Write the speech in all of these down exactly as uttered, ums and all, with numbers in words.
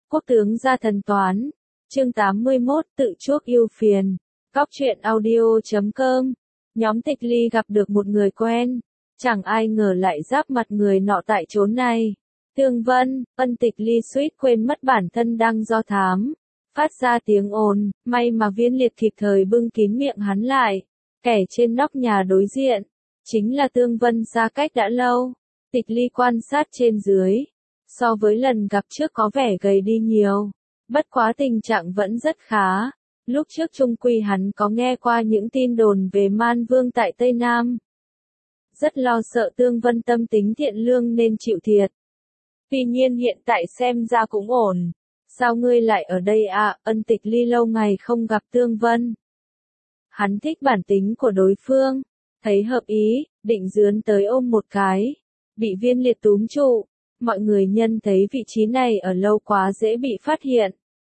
Quốc tướng gia thần toán. Chương tám mươi mốt tự chuốc ưu phiền. Góc truyện audio chấm com. Nhóm Tịch Ly gặp được một người quen. Chẳng ai ngờ lại giáp mặt người nọ tại chốn này. Tương Vân, Ân Tịch Ly suýt quên mất bản thân đang do thám. Phát ra tiếng ồn, may mà Viên Liệt kịp thời bưng kín miệng hắn lại. Kẻ trên nóc nhà đối diện, chính là Tương Vân xa cách đã lâu. Tịch Ly quan sát trên dưới. So với lần gặp trước có vẻ gầy đi nhiều. Bất quá tình trạng vẫn rất khá. Lúc trước trung quy hắn có nghe qua những tin đồn về Man Vương tại Tây Nam. Rất lo sợ Tương Vân tâm tính thiện lương nên chịu thiệt. Tuy nhiên hiện tại xem ra cũng ổn. Sao ngươi lại ở đây à? Ân Tịch Ly lâu ngày không gặp Tương Vân. Hắn thích bản tính của đối phương. Thấy hợp ý, định dướn tới ôm một cái. Bị Viên Liệt túm trụ. Mọi người nhân thấy vị trí này ở lâu quá dễ bị phát hiện.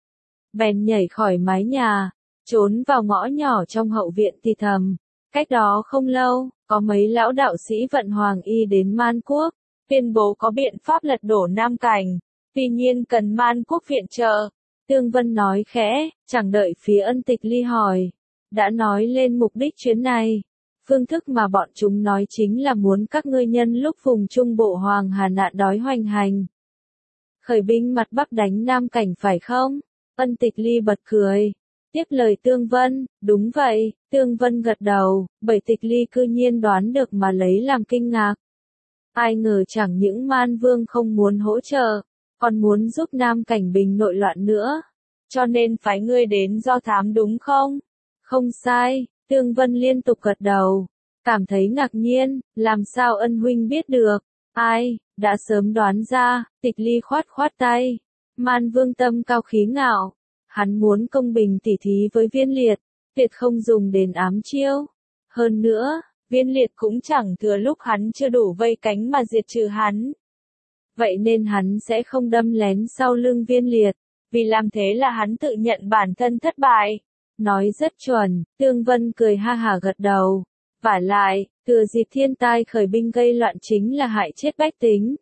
Bèn nhảy khỏi mái nhà, trốn vào ngõ nhỏ trong hậu viện thì thầm. Cách đó không lâu, có mấy lão đạo sĩ vận Hoàng Y đến Man Quốc, tuyên bố có biện pháp lật đổ Nam Cảnh, tuy nhiên cần Man Quốc viện trợ. Tương Vân nói khẽ, chẳng đợi phía Ân Tịch Ly hỏi, đã nói lên mục đích chuyến này. Phương thức mà bọn chúng nói chính là muốn các ngươi nhân lúc vùng Trung Bộ Hoàng Hà nạn đói hoành hành. Khởi binh mặt Bắc đánh Nam Cảnh phải không? Ân Tịch Ly bật cười. Tiếp lời Tương Vân, đúng vậy, Tương Vân gật đầu, bởi Tịch Ly cư nhiên đoán được mà lấy làm kinh ngạc. Ai ngờ chẳng những Man Vương không muốn hỗ trợ, còn muốn giúp Nam Cảnh bình nội loạn nữa. Cho nên phái ngươi đến do thám đúng không? Không sai. Tương Vân liên tục gật đầu, cảm thấy ngạc nhiên, làm sao Ân huynh biết được? Ai, đã sớm đoán ra. Tịch Ly khoát khoát tay. Man Vương tâm cao khí ngạo, hắn muốn công bình tỉ thí với Viên Liệt, tuyệt không dùng đến ám chiêu. Hơn nữa, Viên Liệt cũng chẳng thừa lúc hắn chưa đủ vây cánh mà diệt trừ hắn. Vậy nên hắn sẽ không đâm lén sau lưng Viên Liệt, vì làm thế là hắn tự nhận bản thân thất bại. Nói rất chuẩn. Tương Vân cười ha hả gật đầu. Vả lại, thừa dịp thiên tai khởi binh gây loạn chính là hại chết bách tính.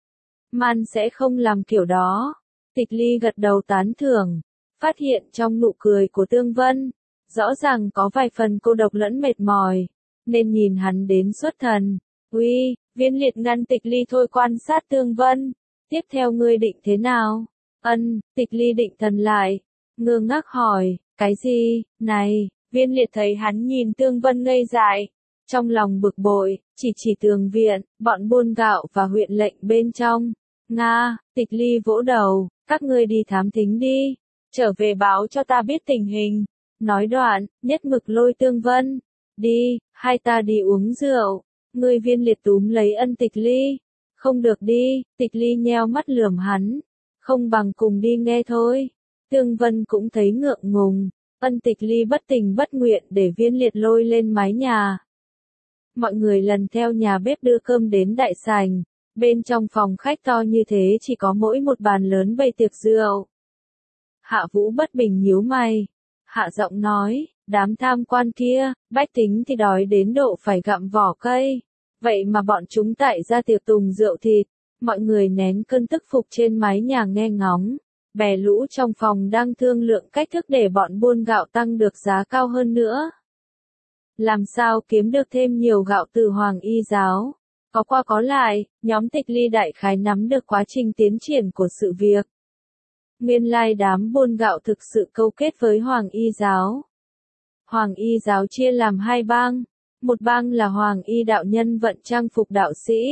Man sẽ không làm kiểu đó. Tịch Ly gật đầu tán thưởng. Phát hiện trong nụ cười của Tương Vân, rõ ràng có vài phần cô độc lẫn mệt mỏi, nên nhìn hắn đến xuất thần. Uy, Viên Liệt ngăn Tịch Ly thôi quan sát Tương Vân. Tiếp theo ngươi định thế nào? Ân, Tịch Ly định thần lại. Ngơ ngác hỏi. Cái gì? Này, Viên Liệt thấy hắn nhìn Tương Vân ngây dại. Trong lòng bực bội, chỉ chỉ tường viện, bọn buôn gạo và huyện lệnh bên trong. Nga, Tịch Ly vỗ đầu, các ngươi đi thám thính đi. Trở về báo cho ta biết tình hình. Nói đoạn, nhất mực lôi Tương Vân. Đi, hai ta đi uống rượu. Ngươi Viên Liệt túm lấy Ân Tịch Ly. Không được đi, Tịch Ly nheo mắt lườm hắn. Không bằng cùng đi nghe thôi. Tương Vân cũng thấy ngượng ngùng. Ân Tịch Ly bất tình bất nguyện để Viên Liệt lôi lên mái nhà. Mọi người lần theo nhà bếp đưa cơm đến đại sảnh. Bên trong phòng khách to như thế chỉ có mỗi một bàn lớn bày tiệc rượu. Hạ Vũ bất bình nhíu mày. Hạ giọng nói, đám tham quan kia, bách tính thì đói đến độ phải gặm vỏ cây. Vậy mà bọn chúng tại ra tiệc tùng rượu thịt. Mọi người nén cơn tức phục trên mái nhà nghe ngóng. Bè lũ trong phòng đang thương lượng cách thức để bọn buôn gạo tăng được giá cao hơn nữa. Làm sao kiếm được thêm nhiều gạo từ Hoàng Y giáo? Có qua có lại, nhóm Tịch Ly đại khái nắm được quá trình tiến triển của sự việc. Nguyên lai đám buôn gạo thực sự câu kết với Hoàng Y giáo. Hoàng Y giáo chia làm hai bang. Một bang là Hoàng Y đạo nhân vận trang phục đạo sĩ.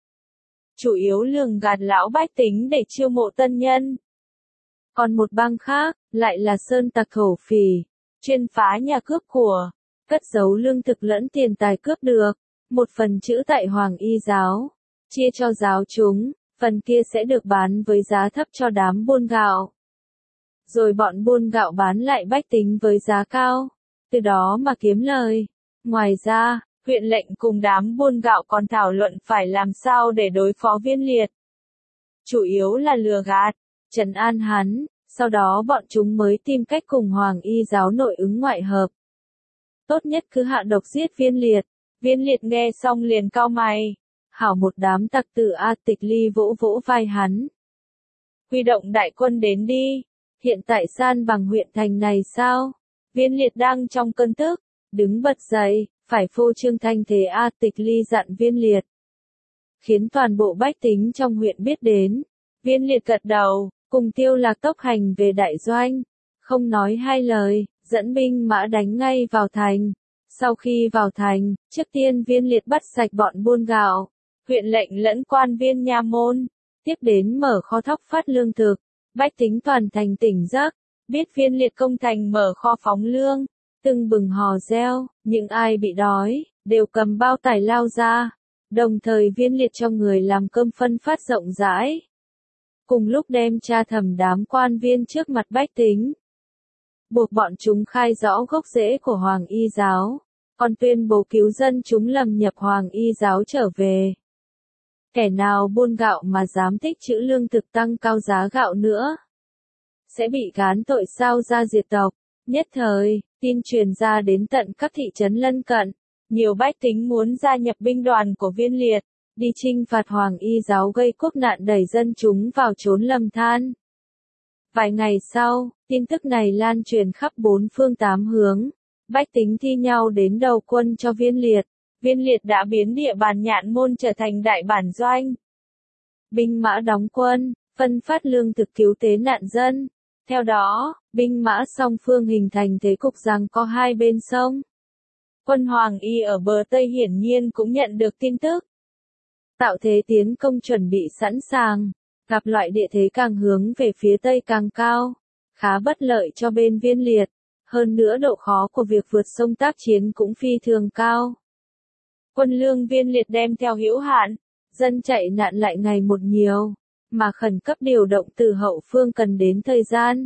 Chủ yếu lường gạt lão bách tính để chiêu mộ tân nhân. Còn một bang khác, lại là sơn tặc thổ phỉ, chuyên phá nhà cướp của, cất giấu lương thực lẫn tiền tài cướp được. Một phần chữ tại Hoàng Y giáo, chia cho giáo chúng, phần kia sẽ được bán với giá thấp cho đám buôn gạo. Rồi bọn buôn gạo bán lại bách tính với giá cao, từ đó mà kiếm lời. Ngoài ra, huyện lệnh cùng đám buôn gạo còn thảo luận phải làm sao để đối phó Viên Liệt. Chủ yếu là lừa gạt, trấn an hắn, sau đó bọn chúng mới tìm cách cùng Hoàng Y giáo nội ứng ngoại hợp. Tốt nhất cứ hạ độc giết Viên Liệt. Viên Liệt nghe xong liền cau mày. Hảo một đám tặc tử a. Tịch Ly vỗ vỗ vai hắn. huy động đại quân đến đi. Hiện tại san bằng huyện thành này sao? Viên Liệt đang trong cơn tức, đứng bật dậy, phải phô trương thanh thế a. Tịch Ly dặn Viên Liệt, khiến toàn bộ bách tính trong huyện biết đến. Viên Liệt gật đầu, cùng Tiêu Lạc tốc hành về đại doanh, không nói hai lời, dẫn binh mã đánh ngay vào thành. Sau khi vào thành, trước tiên Viên Liệt bắt sạch bọn buôn gạo, huyện lệnh lẫn quan viên nha môn, tiếp đến mở kho thóc phát lương thực. Bách tính toàn thành tỉnh giấc, biết Viên Liệt công thành mở kho phóng lương, tưng bừng hò reo, những ai bị đói, đều cầm bao tải lao ra. Đồng thời Viên Liệt cho người làm cơm phân phát rộng rãi. Cùng lúc đem tra thẩm đám quan viên trước mặt bách tính, buộc bọn chúng khai rõ gốc rễ của Hoàng Y giáo, còn tuyên bố cứu dân chúng lầm nhập Hoàng Y giáo trở về. Kẻ nào buôn gạo mà dám tích trữ lương thực tăng cao giá gạo nữa, sẽ bị gán tội sao ra diệt tộc. Nhất thời, tin truyền ra đến tận các thị trấn lân cận, nhiều bách tính muốn gia nhập binh đoàn của Viên Liệt, đi chinh phạt Hoàng Y giáo gây quốc nạn đẩy dân chúng vào chốn lầm than. Vài ngày sau, tin tức này lan truyền khắp bốn phương tám hướng, bách tính thi nhau đến đầu quân cho Viên Liệt. Viên Liệt đã biến địa bàn Nhạn Môn trở thành đại bản doanh. Binh mã đóng quân, phân phát lương thực cứu tế nạn dân. Theo đó, binh mã song phương hình thành thế cục giằng co hai bên sông. Quân Hoàng Y ở bờ Tây hiển nhiên cũng nhận được tin tức, tạo thế tiến công chuẩn bị sẵn sàng, gặp loại địa thế càng hướng về phía Tây càng cao, khá bất lợi cho bên Viên Liệt. Hơn nữa độ khó của việc vượt sông tác chiến cũng phi thường cao. Quân lương Viên Liệt đem theo hữu hạn, dân chạy nạn lại ngày một nhiều, mà khẩn cấp điều động từ hậu phương cần đến thời gian.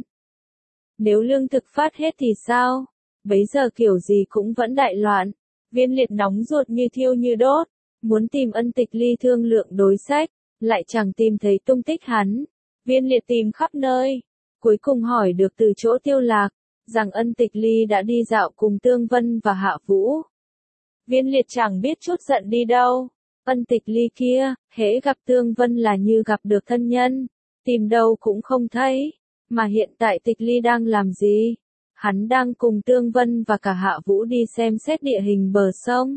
Nếu lương thực phát hết thì sao? Bấy giờ kiểu gì cũng vẫn đại loạn. Viên Liệt nóng ruột như thiêu như đốt, muốn tìm Ân Tịch Ly thương lượng đối sách, lại chẳng tìm thấy tung tích hắn. Viên Liệt tìm khắp nơi, cuối cùng hỏi được từ chỗ Tiêu Lạc, rằng Ân Tịch Ly đã đi dạo cùng Tương Vân và Hạ Vũ. Viên Liệt chẳng biết chút giận đi đâu. Ân Tịch Ly kia, hễ gặp Tương Vân là như gặp được thân nhân, tìm đâu cũng không thấy. Mà hiện tại Tịch Ly đang làm gì? Hắn đang cùng Tương Vân và cả Hạ Vũ đi xem xét địa hình bờ sông.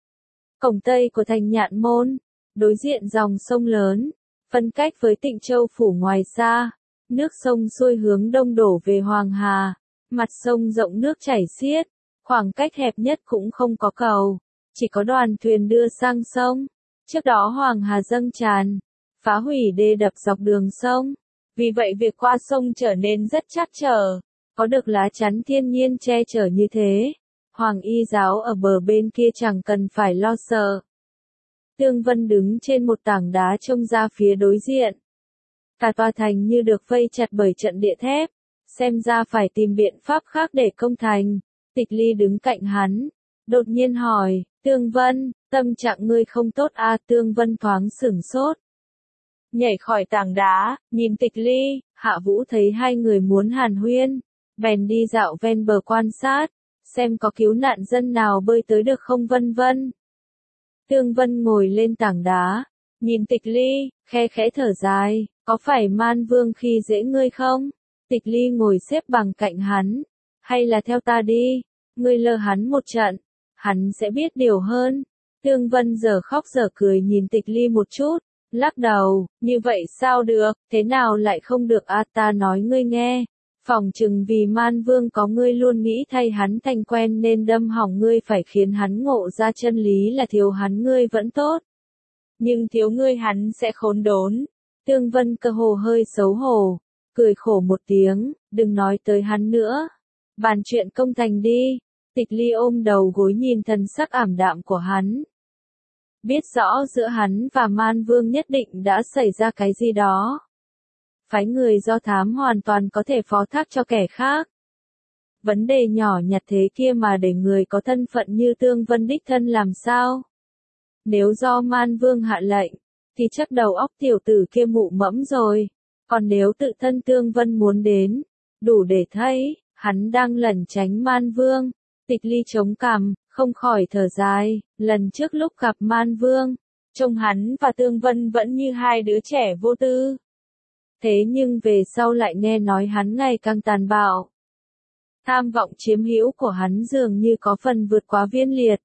Cổng Tây của thành Nhạn Môn, đối diện dòng sông lớn, phân cách với Tịnh Châu phủ ngoài xa. Nước sông xuôi hướng đông đổ về Hoàng Hà, mặt sông rộng nước chảy xiết, khoảng cách hẹp nhất cũng không có cầu, chỉ có đoàn thuyền đưa sang sông. Trước đó Hoàng Hà dâng tràn, phá hủy đê đập dọc đường sông, vì vậy việc qua sông trở nên rất trắc trở. Có được lá chắn thiên nhiên che chở như thế, Hoàng Y giáo ở bờ bên kia chẳng cần phải lo sợ. Tương Vân đứng trên một tảng đá trông ra phía đối diện. Cả tòa thành như được vây chặt bởi trận địa thép, xem ra phải tìm biện pháp khác để công thành. Tịch Ly đứng cạnh hắn, đột nhiên hỏi, Tương Vân, tâm trạng ngươi không tốt à? Tương Vân thoáng sửng sốt, nhảy khỏi tảng đá, nhìn Tịch Ly. Hạ Vũ thấy hai người muốn hàn huyên, bèn đi dạo ven bờ quan sát, xem có cứu nạn dân nào bơi tới được không vân vân. Tương Vân ngồi lên tảng đá, nhìn Tịch Ly, khe khẽ thở dài, có phải Man Vương khi dễ ngươi không? Tịch Ly ngồi xếp bằng cạnh hắn, hay là theo ta đi, ngươi lơ hắn một trận, hắn sẽ biết điều hơn. Tương Vân giờ khóc giờ cười nhìn Tịch Ly một chút, lắc đầu, như vậy sao được, thế nào lại không được a? Ta nói ngươi nghe, phỏng chừng vì Man Vương có ngươi luôn nghĩ thay hắn thành quen nên đâm hỏng ngươi, phải khiến hắn ngộ ra chân lý là thiếu hắn ngươi vẫn tốt, nhưng thiếu ngươi hắn sẽ khốn đốn. Tương Vân cơ hồ hơi xấu hổ, cười khổ một tiếng, đừng nói tới hắn nữa, bàn chuyện công thành đi. Tịch Ly ôm đầu gối nhìn thần sắc ảm đạm của hắn, biết rõ giữa hắn và Man Vương nhất định đã xảy ra cái gì đó. Phái người do thám hoàn toàn có thể phó thác cho kẻ khác. Vấn đề nhỏ nhặt thế kia mà để người có thân phận như Tương Vân đích thân làm sao? Nếu do Man Vương hạ lệnh, thì chắc đầu óc tiểu tử kia mụ mẫm rồi. Còn nếu tự thân Tương Vân muốn đến, đủ để thấy, hắn đang lẩn tránh Man Vương. Tịch Ly chống cằm, không khỏi thở dài, lần trước lúc gặp Man Vương, trông hắn và Tương Vân vẫn như hai đứa trẻ vô tư. Thế nhưng về sau lại nghe nói hắn ngày càng tàn bạo. Tham vọng chiếm hữu của hắn dường như có phần vượt quá Viên Liệt.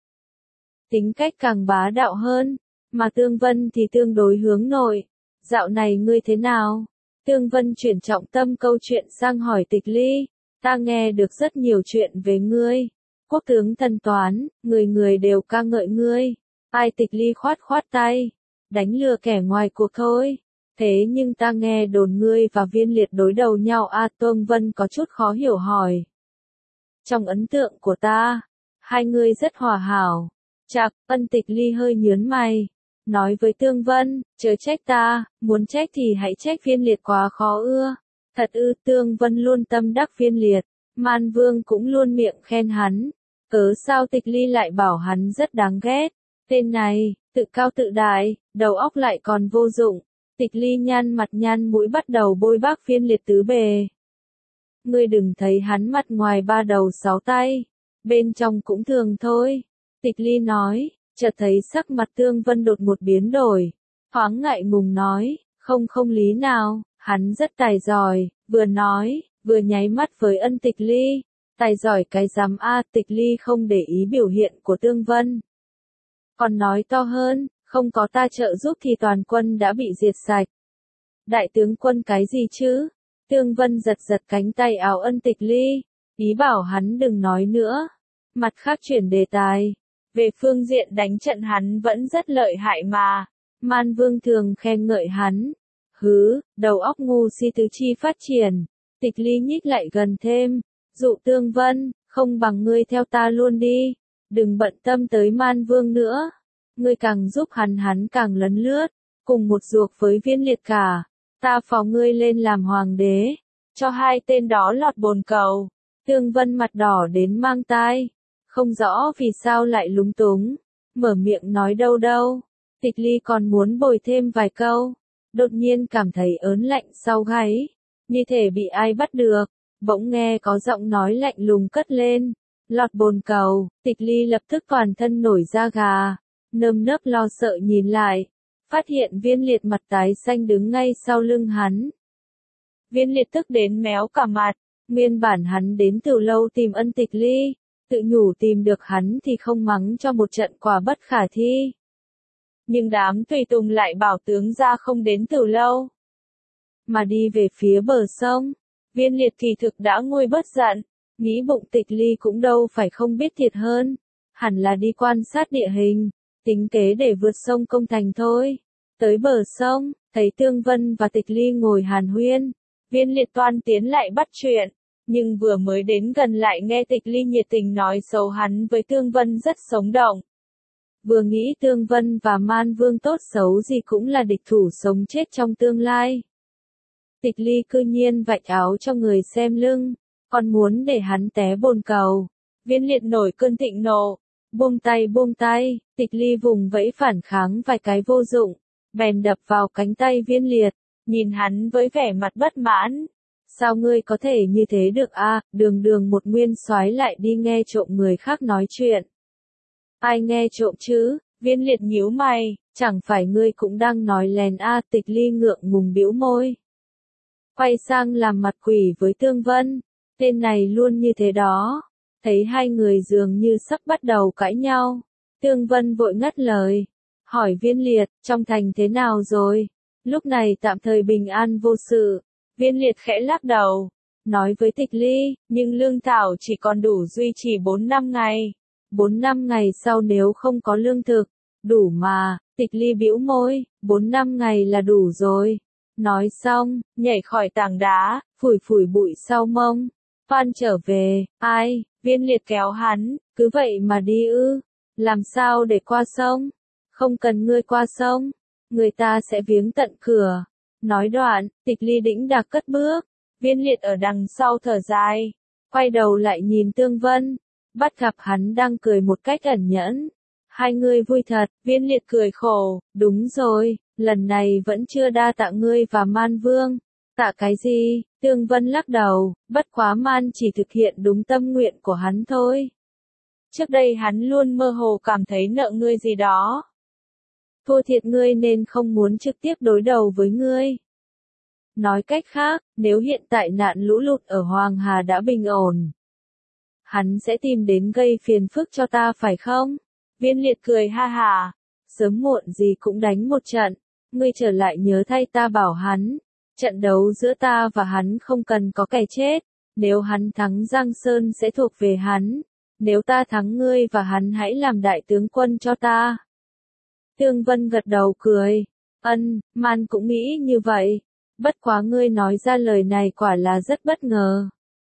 Tính cách càng bá đạo hơn, mà Tương Vân thì tương đối hướng nội. Dạo này ngươi thế nào? Tương Vân chuyển trọng tâm câu chuyện sang hỏi Tịch Ly. Ta nghe được rất nhiều chuyện về ngươi. Quốc tướng thần toán, người người đều ca ngợi ngươi. Ai? Tịch Ly khoát khoát tay. Đánh lừa kẻ ngoài cuộc thôi. Thế nhưng ta nghe đồn ngươi và Viên Liệt đối đầu nhau a. Tương Vân có chút khó hiểu hỏi. Trong ấn tượng của ta, hai ngươi rất hòa hảo. Chạc, Ân. Tịch Ly hơi nhướng mày. Nói với Tương Vân, chớ trách ta, muốn trách thì hãy trách Viên Liệt quá khó ưa. Thật ư? Tương Vân luôn tâm đắc Viên Liệt, Man Vương cũng luôn miệng khen hắn. Cớ sao Tịch Ly lại bảo hắn rất đáng ghét? Tên này, tự cao tự đại, đầu óc lại còn vô dụng. Tịch Ly nhăn mặt nhăn mũi bắt đầu bôi bác Viên Liệt tứ bề. Ngươi đừng thấy hắn mặt ngoài ba đầu sáu tay, bên trong cũng thường thôi. Tịch Ly nói, chợt thấy sắc mặt Tương Vân đột một biến đổi. Thoáng ngại ngùng nói, không không lý nào, hắn rất tài giỏi, vừa nói, vừa nháy mắt với Ân. Tịch Ly. Tài giỏi cái rắm a. Tịch Ly không để ý biểu hiện của Tương Vân. Còn nói to hơn, không có ta trợ giúp thì toàn quân đã bị diệt sạch. Đại tướng quân cái gì chứ? Tương Vân giật giật cánh tay áo Ân. Tịch Ly, ý bảo hắn đừng nói nữa. Mặt khác chuyển đề tài. Về phương diện đánh trận hắn vẫn rất lợi hại mà. Man Vương thường khen ngợi hắn. Hứ, đầu óc ngu si tứ chi phát triển. Tịch Ly nhích lại gần thêm. Dụ Tương Vân, không bằng ngươi theo ta luôn đi. Đừng bận tâm tới Man Vương nữa. Ngươi càng giúp hắn hắn càng lấn lướt. Cùng một ruột với Viên Liệt cả. Ta phò ngươi lên làm hoàng đế. Cho hai tên đó lọt bồn cầu. Tương Vân mặt đỏ đến mang tai. Không rõ vì sao lại lúng túng. Mở miệng nói đâu đâu. Tịch Ly còn muốn bồi thêm vài câu. Đột nhiên cảm thấy ớn lạnh sau gáy. Như thể bị ai bắt được. Bỗng nghe có giọng nói lạnh lùng cất lên. Lọt bồn cầu. Tịch Ly lập tức toàn thân nổi da gà. Nơm nớp lo sợ nhìn lại. Phát hiện Viên Liệt mặt tái xanh đứng ngay sau lưng hắn. Viên Liệt tức đến méo cả mặt. Nguyên bản hắn đến từ lâu tìm Ân. Tịch Ly. Tự nhủ tìm được hắn thì không mắng cho một trận quả bất khả thi. Nhưng đám tùy tùng lại bảo tướng ra không đến từ lâu. Mà đi về phía bờ sông. Viên Liệt kỳ thực đã nguôi bớt giận. Nghĩ bụng Tịch Ly cũng đâu phải không biết thiệt hơn. Hẳn là đi quan sát địa hình. Tính kế để vượt sông công thành thôi. Tới bờ sông, thấy Tương Vân và Tịch Ly ngồi hàn huyên. Viên Liệt toan tiến lại bắt chuyện. Nhưng vừa mới đến gần lại nghe Tịch Ly nhiệt tình nói xấu hắn với Tương Vân rất sống động. Vừa nghĩ Tương Vân và Man Vương tốt xấu gì cũng là địch thủ sống chết trong tương lai. Tịch Ly cư nhiên vạch áo cho người xem lưng, còn muốn để hắn té bồn cầu. Viên Liệt nổi cơn thịnh nộ, buông tay buông tay, Tịch Ly vùng vẫy phản kháng vài cái vô dụng, bèn đập vào cánh tay Viên Liệt, nhìn hắn với vẻ mặt bất mãn. Sao ngươi có thể như thế được a? À, đường đường một nguyên soái lại đi nghe trộm người khác nói chuyện. Ai nghe trộm chứ? Viên Liệt nhíu mày, chẳng phải ngươi cũng đang nói lén a? À, Tịch Ly ngượng ngùng bĩu môi. Quay sang làm mặt quỷ với Tương Vân, tên này luôn như thế đó. Thấy hai người dường như sắp bắt đầu cãi nhau, Tương Vân vội ngắt lời, hỏi Viên Liệt, trong thành thế nào rồi? Lúc này tạm thời bình an vô sự. Viên Liệt khẽ lắc đầu, nói với Tịch Ly, nhưng lương thảo chỉ còn đủ duy trì bốn năm ngày. bốn năm ngày sau nếu không có lương thực, đủ mà. Tịch Ly bĩu môi, bốn năm ngày là đủ rồi. Nói xong, nhảy khỏi tảng đá, phủi phủi bụi sau mông. Phan trở về, ai? Viên Liệt kéo hắn, cứ vậy mà đi ư? Làm sao để qua sông? Không cần ngươi qua sông, người ta sẽ viếng tận cửa. Nói đoạn, Tịch Ly đĩnh đạc cất bước. Viên Liệt ở đằng sau thở dài, quay đầu lại nhìn Tương Vân, bắt gặp hắn đang cười một cách ẩn nhẫn. Hai người vui thật. Viên Liệt cười khổ, đúng rồi, lần này vẫn chưa đa tạ ngươi và Man Vương. Tạ cái gì? Tương Vân lắc đầu, bất quá Man chỉ thực hiện đúng tâm nguyện của hắn thôi. Trước đây hắn luôn mơ hồ cảm thấy nợ ngươi gì đó. Thua thiệt ngươi nên không muốn trực tiếp đối đầu với ngươi. Nói cách khác, nếu hiện tại nạn lũ lụt ở Hoàng Hà đã bình ổn, hắn sẽ tìm đến gây phiền phức cho ta phải không? Viên Liệt cười ha hả, sớm muộn gì cũng đánh một trận, ngươi trở lại nhớ thay ta bảo hắn, trận đấu giữa ta và hắn không cần có kẻ chết, nếu hắn thắng Giang Sơn sẽ thuộc về hắn, nếu ta thắng ngươi và hắn hãy làm đại tướng quân cho ta. Tương Vân gật đầu cười, ân, Man cũng nghĩ như vậy, bất quá ngươi nói ra lời này quả là rất bất ngờ.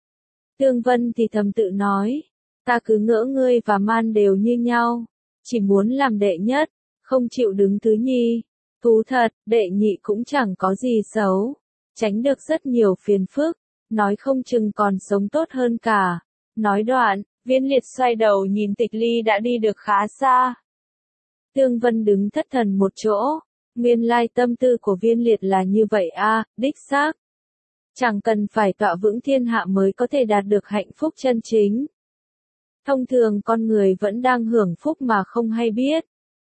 Tương Vân thì thầm tự nói, ta cứ ngỡ ngươi và Man đều như nhau, chỉ muốn làm đệ nhất, không chịu đứng thứ nhì. Thú thật, đệ nhị cũng chẳng có gì xấu, tránh được rất nhiều phiền phức, nói không chừng còn sống tốt hơn cả. Nói đoạn, Viên Liệt xoay đầu nhìn Tịch Ly đã đi được khá xa. Tương Vân đứng thất thần một chỗ, nguyên lai tâm tư của Viên Liệt là như vậy a, à, đích xác. Chẳng cần phải tọa vững thiên hạ mới có thể đạt được hạnh phúc chân chính. Thông thường con người vẫn đang hưởng phúc mà không hay biết.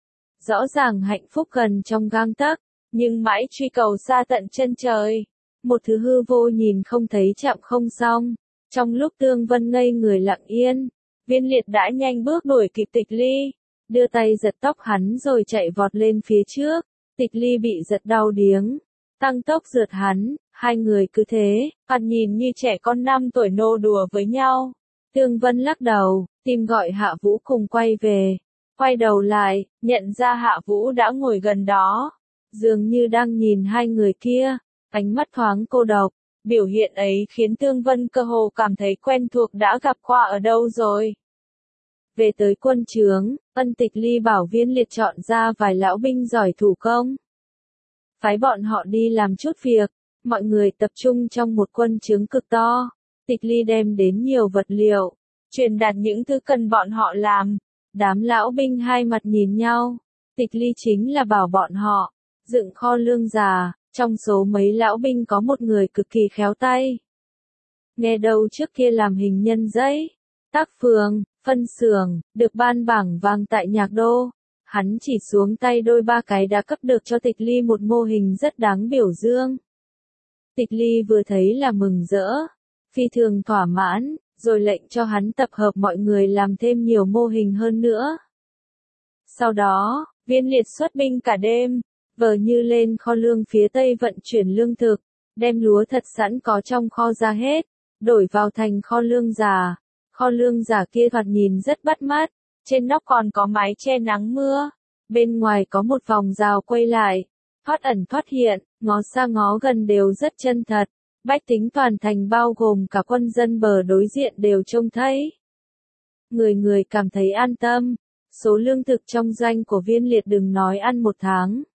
Rõ ràng hạnh phúc gần trong gang tấc, nhưng mãi truy cầu xa tận chân trời. Một thứ hư vô nhìn không thấy chạm không xong. Trong lúc Tương Vân ngây người lặng yên, Viên Liệt đã nhanh bước đuổi kịp Tịch Ly, đưa tay giật tóc hắn rồi chạy vọt lên phía trước. Tịch Ly bị giật đau điếng, tăng tốc rượt hắn, hai người cứ thế, còn nhìn như trẻ con năm tuổi nô đùa với nhau. Tương Vân lắc đầu, tìm gọi Hạ Vũ cùng quay về. Quay đầu lại, nhận ra Hạ Vũ đã ngồi gần đó, dường như đang nhìn hai người kia, ánh mắt thoáng cô độc. Biểu hiện ấy khiến Tương Vân cơ hồ cảm thấy quen thuộc đã gặp qua ở đâu rồi. Về tới quân trướng, Ân Tịch Ly bảo Viên Liệt chọn ra vài lão binh giỏi thủ công, phái bọn họ đi làm chút việc. Mọi người tập trung trong một quân trướng cực to. Tịch Ly đem đến nhiều vật liệu, truyền đạt những thứ cần bọn họ làm. Đám lão binh hai mặt nhìn nhau. Tịch Ly chính là bảo bọn họ dựng kho lương già. Trong số mấy lão binh có một người cực kỳ khéo tay. Nghe đâu trước kia làm hình nhân giấy, tác phường, phân xưởng, được ban bảng vàng tại Nhạc Đô. Hắn chỉ xuống tay đôi ba cái đã cấp được cho Tịch Ly một mô hình rất đáng biểu dương. Tịch Ly vừa thấy là mừng rỡ, phi thường thỏa mãn, rồi lệnh cho hắn tập hợp mọi người làm thêm nhiều mô hình hơn nữa. Sau đó, Viên Liệt xuất binh cả đêm, vờ như lên kho lương phía tây vận chuyển lương thực, đem lúa thật sẵn có trong kho ra hết, đổi vào thành kho lương già. Kho lương già kia thoạt nhìn rất bắt mắt, trên nóc còn có mái che nắng mưa, bên ngoài có một vòng rào quay lại, thoát ẩn thoát hiện, ngó xa ngó gần đều rất chân thật. Bách tính toàn thành bao gồm cả quân dân bờ đối diện đều trông thấy. Người người cảm thấy an tâm, số lương thực trong doanh của Viên Liệt đừng nói ăn một tháng.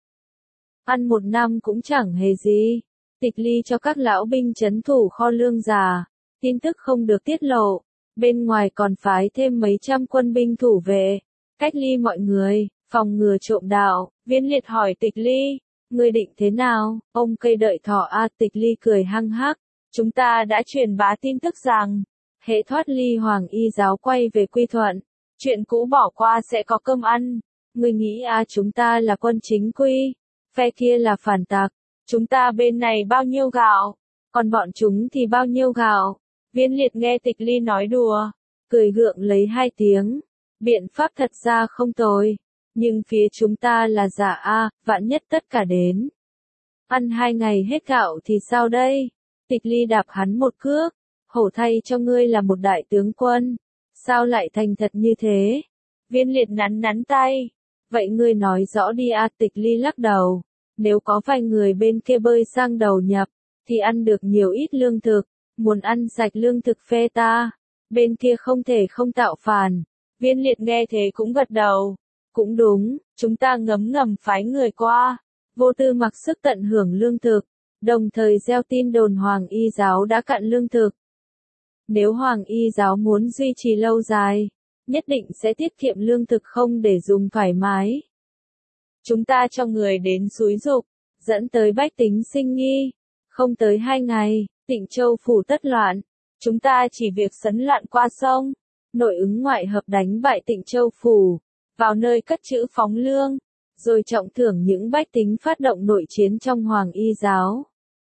Ăn một năm cũng chẳng hề gì. Tịch Ly cho các lão binh trấn thủ kho lương già, tin tức không được tiết lộ. Bên ngoài còn phái thêm mấy trăm quân binh thủ vệ, cách ly mọi người, phòng ngừa trộm đạo. Viên Liệt hỏi Tịch Ly, ngươi định thế nào? Ông cây đợi thỏ a à, Tịch Ly cười hăng hắc, chúng ta đã truyền bá tin tức rằng, hệ thoát ly Hoàng Y giáo quay về quy thuận, chuyện cũ bỏ qua sẽ có cơm ăn. Ngươi nghĩ à chúng ta là quân chính quy, phe kia là phản tặc, chúng ta bên này bao nhiêu gạo, còn bọn chúng thì bao nhiêu gạo? Viên Liệt nghe Tịch Ly nói đùa, cười gượng lấy hai tiếng, biện pháp thật ra không tồi, nhưng phía chúng ta là giả a, vạn nhất tất cả đến. Ăn hai ngày hết gạo thì sao đây? Tịch Ly đạp hắn một cước, hổ thay cho ngươi là một đại tướng quân, sao lại thành thật như thế? Viên Liệt nắn nắn tay, vậy ngươi nói rõ đi a. Tịch Ly lắc đầu, nếu có vài người bên kia bơi sang đầu nhập, thì ăn được nhiều ít lương thực. Muốn ăn sạch lương thực phe ta, bên kia không thể không tạo phản. Viên Liệt nghe thế cũng gật đầu. Cũng đúng, chúng ta ngấm ngầm phái người qua, vô tư mặc sức tận hưởng lương thực, đồng thời gieo tin đồn Hoàng Y giáo đã cạn lương thực. Nếu Hoàng Y giáo muốn duy trì lâu dài, nhất định sẽ tiết kiệm lương thực không để dùng thoải mái. Chúng ta cho người đến xúi giục, dẫn tới bách tính sinh nghi. Không tới hai ngày, Tịnh Châu phủ tất loạn, chúng ta chỉ việc sấn loạn qua sông, nội ứng ngoại hợp đánh bại Tịnh Châu phủ, vào nơi cất trữ phóng lương, rồi trọng thưởng những bách tính phát động nội chiến trong Hoàng Y giáo.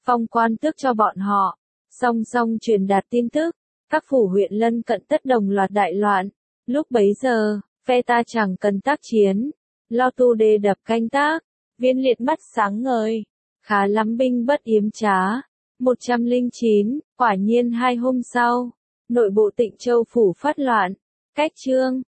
phong quan tước cho bọn họ, song song truyền đạt tin tức, các phủ huyện lân cận tất đồng loạt đại loạn. Lúc bấy giờ, phe ta chẳng cần tác chiến, lo tu đê đập canh tác, Viên Liệt mắt sáng ngời, khá lắm binh bất yếm trá. một trăm lẻ chín, quả nhiên hai hôm sau, nội bộ Tịnh Châu phủ phát loạn, cách chương